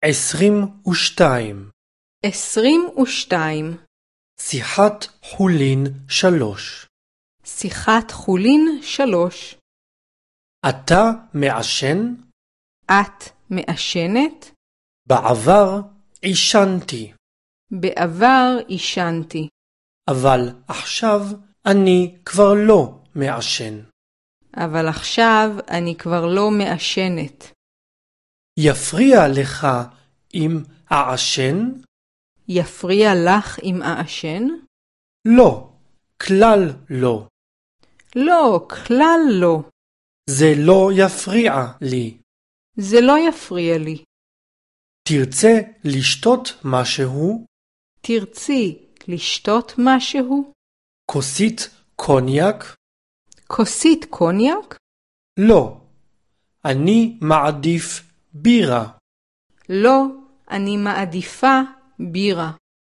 22. 22. שיחת חולין 3. שיחת חולין 3. אתה מעשן? את מעשנת? בעבר עישנתי, בעבר עישנתי, אבל עכשיו אני כבר לא מעשן. אבל עכשיו אני כבר לא מעשנת. יפריע לך אם אעשן? יפריע לך אם אעשן? לא, כלל לא. לא, כלל לא. זה לא יפריע לי. זה לא יפריע לי. תרצה לשתות משהו? תרצי לשתות משהו? כוסית קוניאק? כוסית קוניאק? לא, אני מעדיף בירה. לא, אני מעדיפה בירה.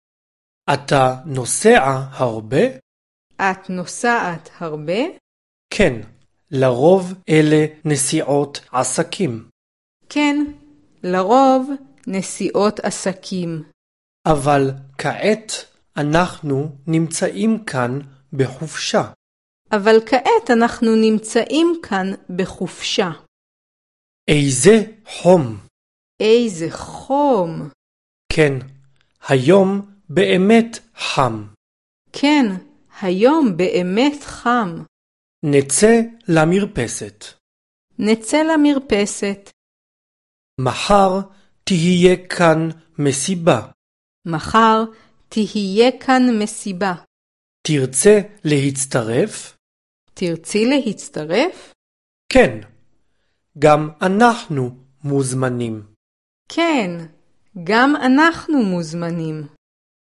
אתה נוסע הרבה? את נוסעת הרבה? כן, לרוב אלה נסיעות עסקים. כן, לרוב נסיעות עסקים. אבל כעת אנחנו נמצאים כאן בחופשה. אבל כעת אנחנו נמצאים כאן בחופשה. איזה חום. איזה חום. כן, היום באמת חם. כן, היום באמת חם. נצא למרפסת. נצא למרפסת. מחר תהיה כאן מסיבה. מחר תהיה כאן מסיבה. תרצה להצטרף? תרצי להצטרף? כן, גם אנחנו מוזמנים. כן, גם אנחנו מוזמנים.